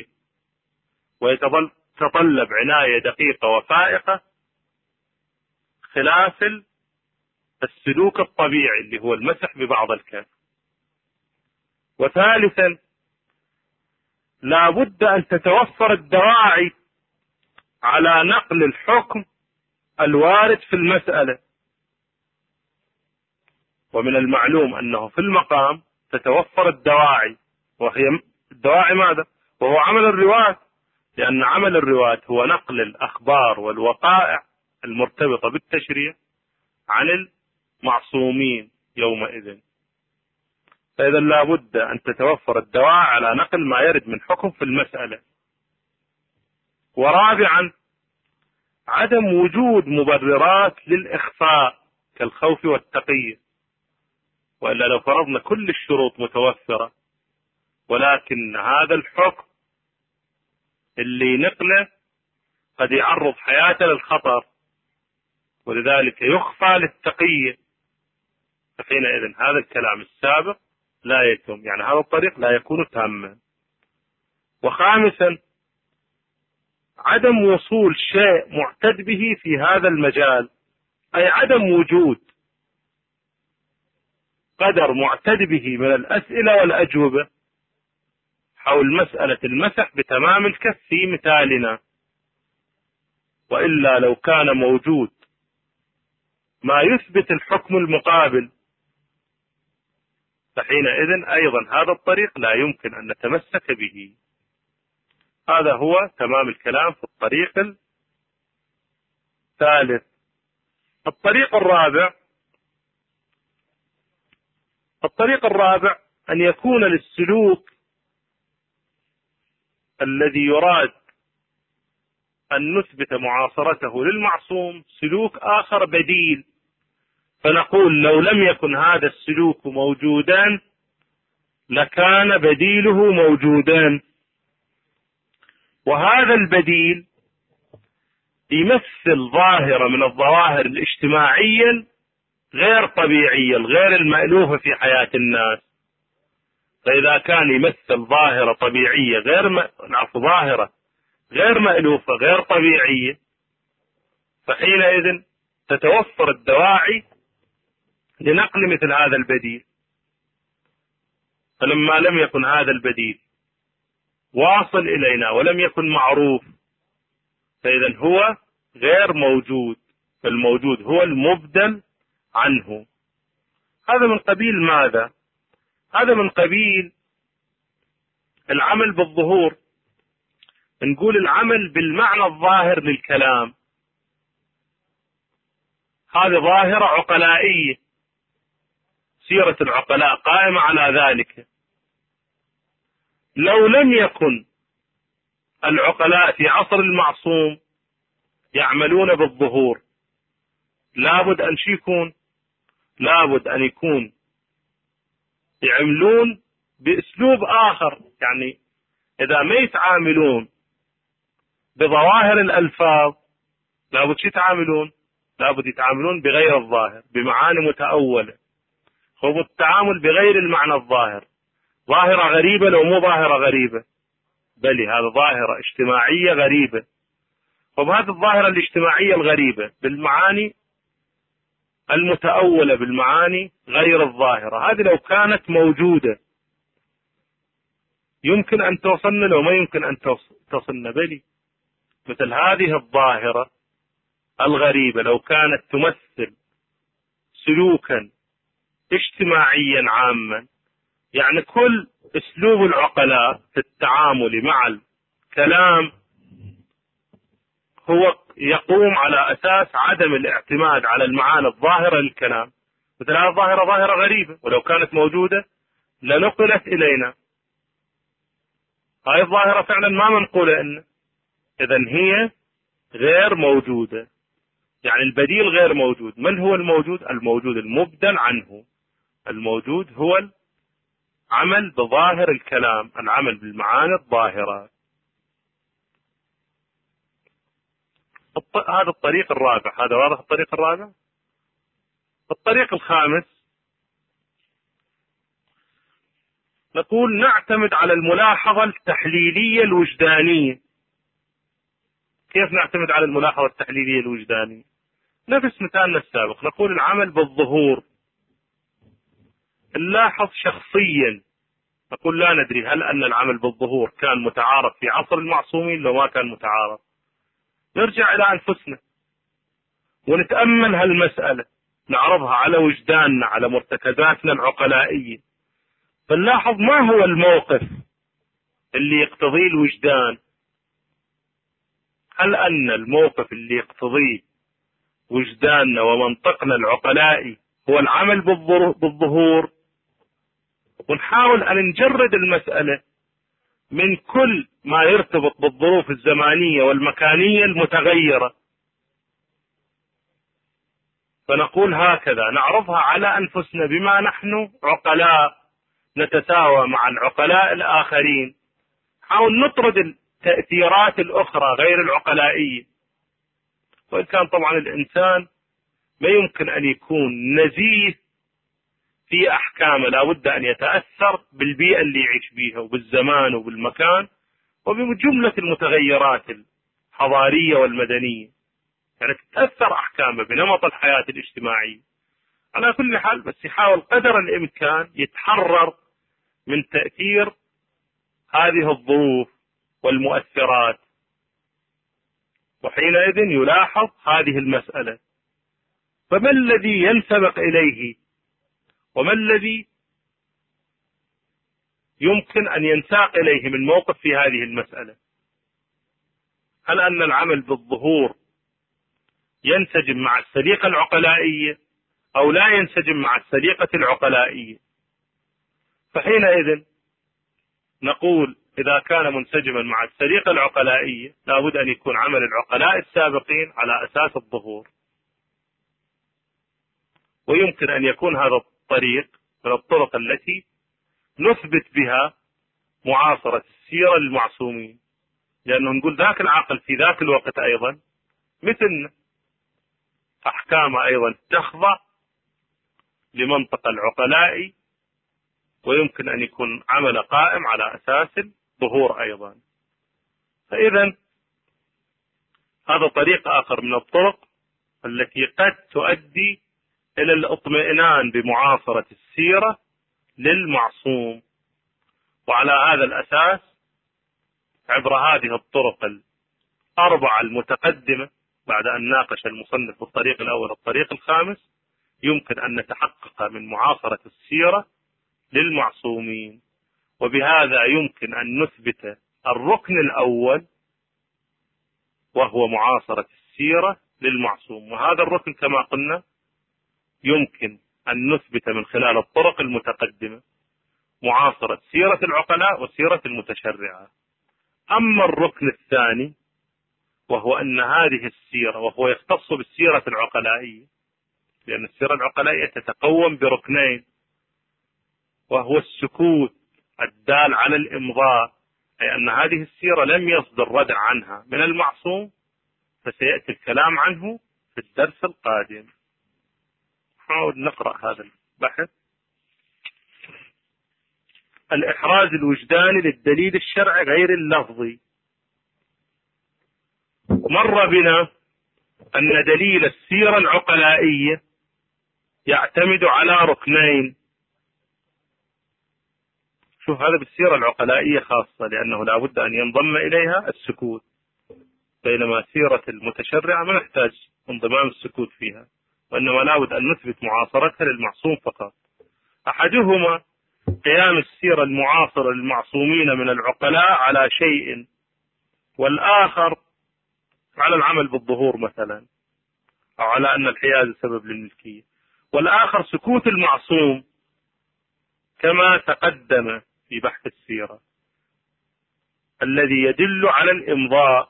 ويتطلب عناية دقيقة وفائقة خلاف السلوك الطبيعي اللي هو المسح ببعض الكف. وثالثا لا بد أن تتوفر الدواعي على نقل الحكم الوارد في المسألة. ومن المعلوم أنه في المقام تتوفر الدواعي، وهي الدواعي ماذا؟ وهو عمل الرواة، لأن عمل الرواة هو نقل الأخبار والوقائع المرتبطة بالتشريع عن المعصومين يومئذ. فإذا لا بد أن تتوفر الدواعي على نقل ما يرد من حكم في المسألة. ورابعا عدم وجود مبررات للإخفاء كالخوف والتقية، وإلا لو فرضنا كل الشروط متوفرة ولكن هذا الحكم اللي نقله قد يعرض حياته للخطر ولذلك يخفى للتقية، فحينئذ هذا الكلام السابق لا يتم، يعني هذا الطريق لا يكون تاما. وخامسا عدم وصول شيء معتد به في هذا المجال، أي عدم وجود قدر معتد به من الأسئلة والأجوبة حول مسألة المسح بتمام الكف في مثالنا. وإلا لو كان موجود ما يثبت الحكم المقابل فحينئذ أيضا هذا الطريق لا يمكن أن نتمسك به. هذا هو تمام الكلام في الطريق الثالث. الطريق الرابع الطريق الرابع أن يكون للسلوك الذي يراد أن نثبت معاصرته للمعصوم سلوك آخر بديل، فنقول لو لم يكن هذا السلوك موجودا لكان بديله موجودا. وهذا البديل يمثل ظاهرة من الظواهر الاجتماعية غير طبيعية غير المألوفة في حياة الناس. فإذا كان يمثل ظاهرة طبيعية غير م... ظاهرة غير مألوفة غير طبيعية فحينئذ تتوفر الدواعي لنقل مثل هذا البديل. فلما لم يكن هذا البديل واصل إلينا ولم يكن معروف فإذا هو غير موجود، فالموجود هو المبدل عنه. هذا من قبيل ماذا؟ هذا من قبيل العمل بالظهور، نقول العمل بالمعنى الظاهر للكلام. هذه ظاهرة عقلائية، سيرة العقلاء قائمة على ذلك. لو لم يكن العقلاء في عصر المعصوم يعملون بالظهور لابد أن يكون لابد أن يكون يعملون بأسلوب آخر. يعني إذا ما يتعاملون بظواهر الألفاظ لابد شو يتعاملون؟ لابد يتعاملون بغير الظاهر بمعاني متأولة. هو التعامل بغير المعنى الظاهر ظاهرة غريبة، لو مو ظاهرة غريبة بل هذا ظاهرة اجتماعية غريبة. وبهذه الظاهرة الاجتماعية الغريبة بالمعاني المتأولة بالمعاني غير الظاهرة، هذه لو كانت موجودة يمكن أن توصلنا، لو ما يمكن أن توصلنا بلي. مثل هذه الظاهرة الغريبة لو كانت تمثل سلوكا اجتماعيا عاما، يعني كل اسلوب العقلاء في التعامل مع الكلام هو يقوم على أساس عدم الاعتماد على المعاني الظاهرة للكلام. مثل هذه الظاهرة ظاهرة غريبة ولو كانت موجودة لنقلت إلينا. هذه الظاهرة فعلا ما منقولة إن إذن هي غير موجودة، يعني البديل غير موجود. من هو الموجود؟ الموجود المبدل عنه. الموجود هو العمل بظاهر الكلام، العمل بالمعاني الظاهرة. هذا الطريق الرابع. هذا واضح الطريق الرابع. الطريق الخامس نقول نعتمد على الملاحظة التحليلية الوجدانية. كيف نعتمد على الملاحظة التحليلية الوجدانية؟ نفس مثالنا السابق، نقول العمل بالظهور. نلاحظ شخصيا، نقول لا ندري هل أن العمل بالظهور كان متعارف في عصر المعصومين لو ما كان متعارف. نرجع إلى أنفسنا ونتأمل هالمسألة، نعرضها على وجداننا، على مرتكزاتنا العقلائية، فنلاحظ ما هو الموقف اللي يقتضيه الوجدان. هل أن الموقف اللي يقتضيه وجداننا ومنطقنا العقلائي هو العمل بالظهور؟ ونحاول أن نجرد المسألة من كل ما يرتبط بالظروف الزمانية والمكانية المتغيرة، فنقول هكذا نعرضها على أنفسنا بما نحن عقلاء نتساوى مع العقلاء الآخرين. نحاول نطرد التأثيرات الأخرى غير العقلائية. وإن كان طبعا الإنسان ما يمكن أن يكون نزيه في أحكامه، لا بد أن يتأثر بالبيئة اللي يعيش بيها وبالزمان وبالمكان وبجملة المتغيرات الحضارية والمدنية، يعني تتأثر أحكامه بنمط الحياة الاجتماعية. على كل حال بس يحاول قدر الإمكان يتحرر من تأثير هذه الظروف والمؤثرات، وحينئذ يلاحظ هذه المسألة. فما الذي ينسبق إليه وما الذي يمكن أن ينساق إليه من موقف في هذه المسألة؟ هل أن العمل بالظهور ينسجم مع السليقة العقلائية أو لا ينسجم مع السليقة العقلائية؟ فحينئذ نقول إذا كان منسجما مع السليقة العقلائية لابد أن يكون عمل العقلاء السابقين على أساس الظهور. ويمكن أن يكون هذا الطريق من الطرق التي نثبت بها معاصرة السيرة للمعصومين، لأنه نقول ذاك العقل في ذاك الوقت أيضا مثلنا، أحكامه أيضا تخضع لمنطق العقلاء، ويمكن أن يكون عمل قائم على أساس الظهور أيضا. فإذا هذا طريق آخر من الطرق التي قد تؤدي إلى الاطمئنان بمعاصرة السيرة للمعصوم. وعلى هذا الأساس عبر هذه الطرق الأربعة المتقدمة بعد أن ناقش المصنف الطريق الأول الطريق الخامس يمكن أن نتحقق من معاصرة السيرة للمعصومين. وبهذا يمكن أن نثبت الركن الأول وهو معاصرة السيرة للمعصوم. وهذا الركن كما قلنا يمكن أن نثبت من خلال الطرق المتقدمة معاصرة سيرة العقلاء وسيرة المتشرعة. أما الركن الثاني وهو أن هذه السيرة، وهو يختص بالسيرة العقلائية، لأن السيرة العقلائية تتقوم بركنين، وهو السكوت الدال على الإمضاء، أي أن هذه السيرة لم يصدر ردع عنها من المعصوم، فسيأتي الكلام عنه في الدرس القادم. نحاول نقرأ هذا البحث. الإحراز الوجداني للدليل الشرعي غير اللفظي. مر بنا أن دليل السيرة العقلائية يعتمد على ركنين. شوف هذا بالسيرة العقلائية خاصة، لأنه لا بد أن ينضم إليها السكوت، بينما سيرة المتشرعة ما نحتاج انضمام السكوت فيها، وإنما لا بد أن نثبت معاصرتها للمعصوم فقط. أحدهما قيام السيرة المعاصرة للمعصومين من العقلاء على شيء، والآخر على العمل بالظهور مثلا، أو على أن الحياز سبب للملكية، والآخر سكوت المعصوم كما تقدم في بحث السيرة الذي يدل على الإمضاء.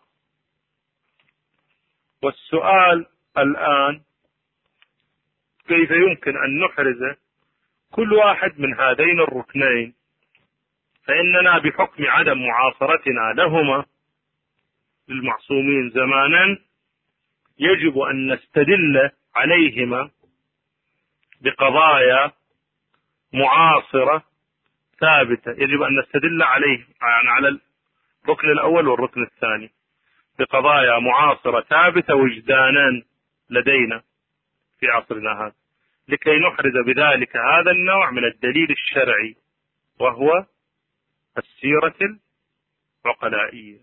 والسؤال الآن كيف يمكن أن نحرز كل واحد من هذين الركنين؟ فإننا بحكم عدم معاصرتنا لهما للمعصومين زمانا يجب أن نستدل عليهما بقضايا معاصرة ثابتة، يجب أن نستدل عليه يعني على الركن الأول والركن الثاني بقضايا معاصرة ثابتة وجدانا لدينا في عصرنا هذا، لكي نحرز بذلك هذا النوع من الدليل الشرعي وهو السيرة العقلائية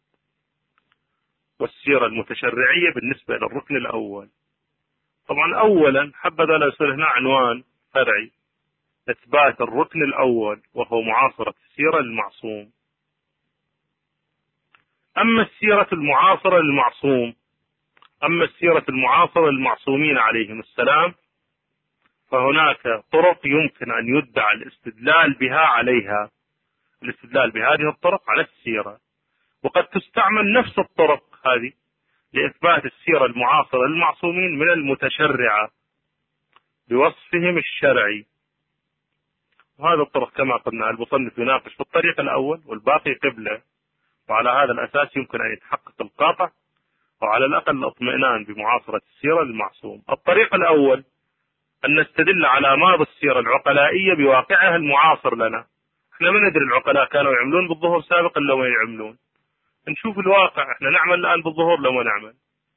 والسيرة المتشرعية بالنسبة للركن الأول. طبعا أولا حبذا لا يصير هنا عنوان فرعي إثبات الركن الأول وهو معاصرة السيرة للمعصوم. أما السيرة المعاصرة للمعصوم أما السيرة المعاصرة للمعصومين عليهم السلام فهناك طرق يمكن أن يدعى الاستدلال بها عليها، الاستدلال بهذه الطرق على السيرة، وقد تستعمل نفس الطرق هذه لإثبات السيرة المعاصرة للمعصومين من المتشرعة بوصفهم الشرعي. وهذا الطرق كما قلنا المصنف يناقش في الطريق الأول والباقي قبله، وعلى هذا الأساس يمكن أن يتحقق القاطع وعلى الأقل الاطمئنان بمعاصرة السيرة للمعصوم. الطريق الأول أن نستدل على ماضي السيرة العقلائية بواقعها المعاصر لنا. احنا ما ندري العقلاء كانوا يعملون بالظهور سابقا لو ما يعملون، نشوف الواقع، احنا نعمل الآن بالظهور لو ما نعمل،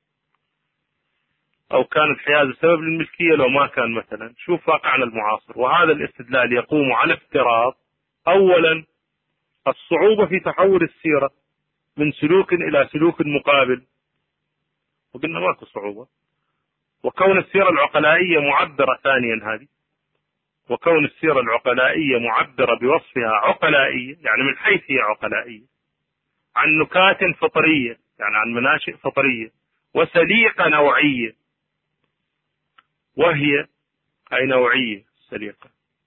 أو كان الحياز سبب للملكية لو ما كان مثلا، شوف واقعنا المعاصر. وهذا الاستدلال يقوم على افتراض أولا الصعوبة في تحول السيرة من سلوك إلى سلوك مقابل، وقلنا ماكو صعوبة، وكون السيرة العقلائية معبرة ثانيا هذه وكون السيرة العقلائية معبرة بوصفها عقلائية يعني من حيث هي عقلائية عن نكات فطرية يعني عن مناشئ فطرية وسليقة نوعية. وهي أي نوعية السليقة،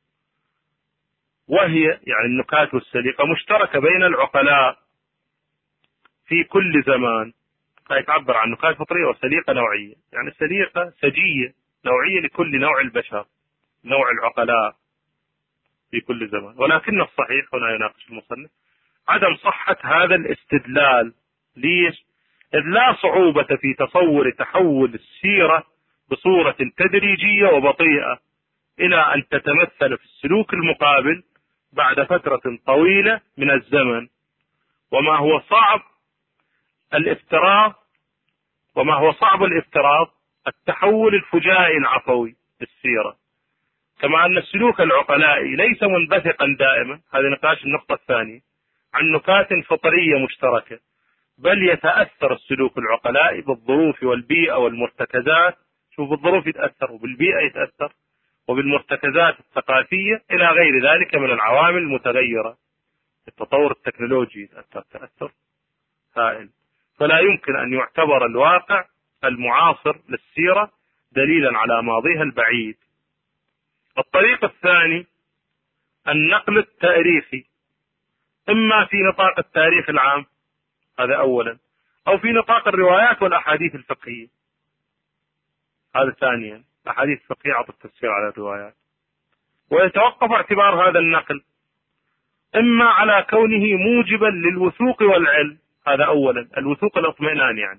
وهي يعني النكات والسليقة مشتركة بين العقلاء في كل زمان، فيتعبر عن نكات فطرية وسليقة نوعية، يعني سليقة سجية نوعية لكل نوع البشر نوع العقلاء في كل زمان. ولكن الصحيح هنا يناقش المصنف عدم صحة هذا الاستدلال. ليش؟ إذ لا صعوبة في تصور تحول السيرة بصورة تدريجية وبطيئة إلى أن تتمثل في السلوك المقابل بعد فترة طويلة من الزمن، وما هو صعب الافتراض وما هو صعب الافتراض التحول الفجائي العفوي للسيرة، كما أن السلوك العقلائي ليس منبثقا دائما، هذا نقاش النقطة الثانية، عن نكات فطرية مشتركة، بل يتأثر السلوك العقلائي بالظروف والبيئة والمرتكزات. شوف بالظروف يتأثر وبالبيئة يتأثر وبالمرتكزات الثقافية إلى غير ذلك من العوامل المتغيرة. التطور التكنولوجي يتأثر تأثر هائل، فلا يمكن أن يعتبر الواقع المعاصر للسيرة دليلا على ماضيها البعيد. الطريق الثاني النقل التاريخي، إما في نطاق التاريخ العام هذا أولا، أو في نطاق الروايات والأحاديث الفقهية هذا ثانيا. الأحاديث الفقهية عطت التفسير على الروايات. ويتوقف اعتبار هذا النقل إما على كونه موجبا للوثوق والعلم هذا أولا، الوثوق الاطمئنان يعني،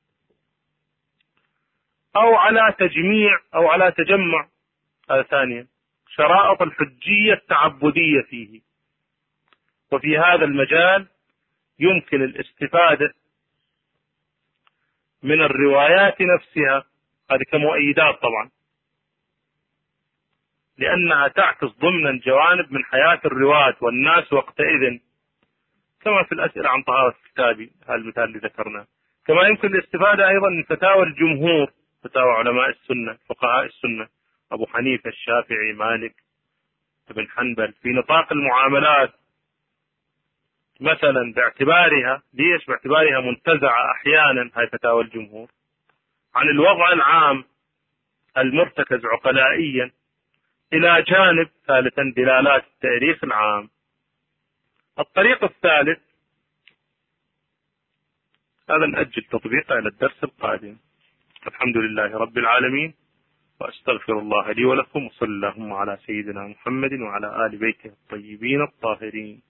أو على تجميع أو على تجمع هذا ثانيا شرائط الحجية التعبدية فيه. وفي هذا المجال يمكن الاستفادة من الروايات نفسها هذه كمؤيدات طبعا، لأنها تعكس ضمنا جوانب من حياة الرواة والناس وقتئذ، كما في الأسئلة عن طهارة كتابي هذا المثال اللي ذكرناه. كما يمكن الاستفادة أيضا من فتاوى الجمهور، فتاوى علماء السنة فقهاء السنة أبو حنيفة الشافعي مالك ابن حنبل في نطاق المعاملات مثلا، باعتبارها ليش باعتبارها منتزعة أحيانا هاي فتاوى الجمهور عن الوضع العام المرتكز عقلائيا، إلى جانب ثالثا دلالات التاريخ العام. الطريق الثالث هذا نأجل تطبيقه إلى الدرس القادم. الحمد لله رب العالمين، وأستغفر الله لي ولكم، وصلى اللهم على سيدنا محمد وعلى آل بيته الطيبين الطاهرين.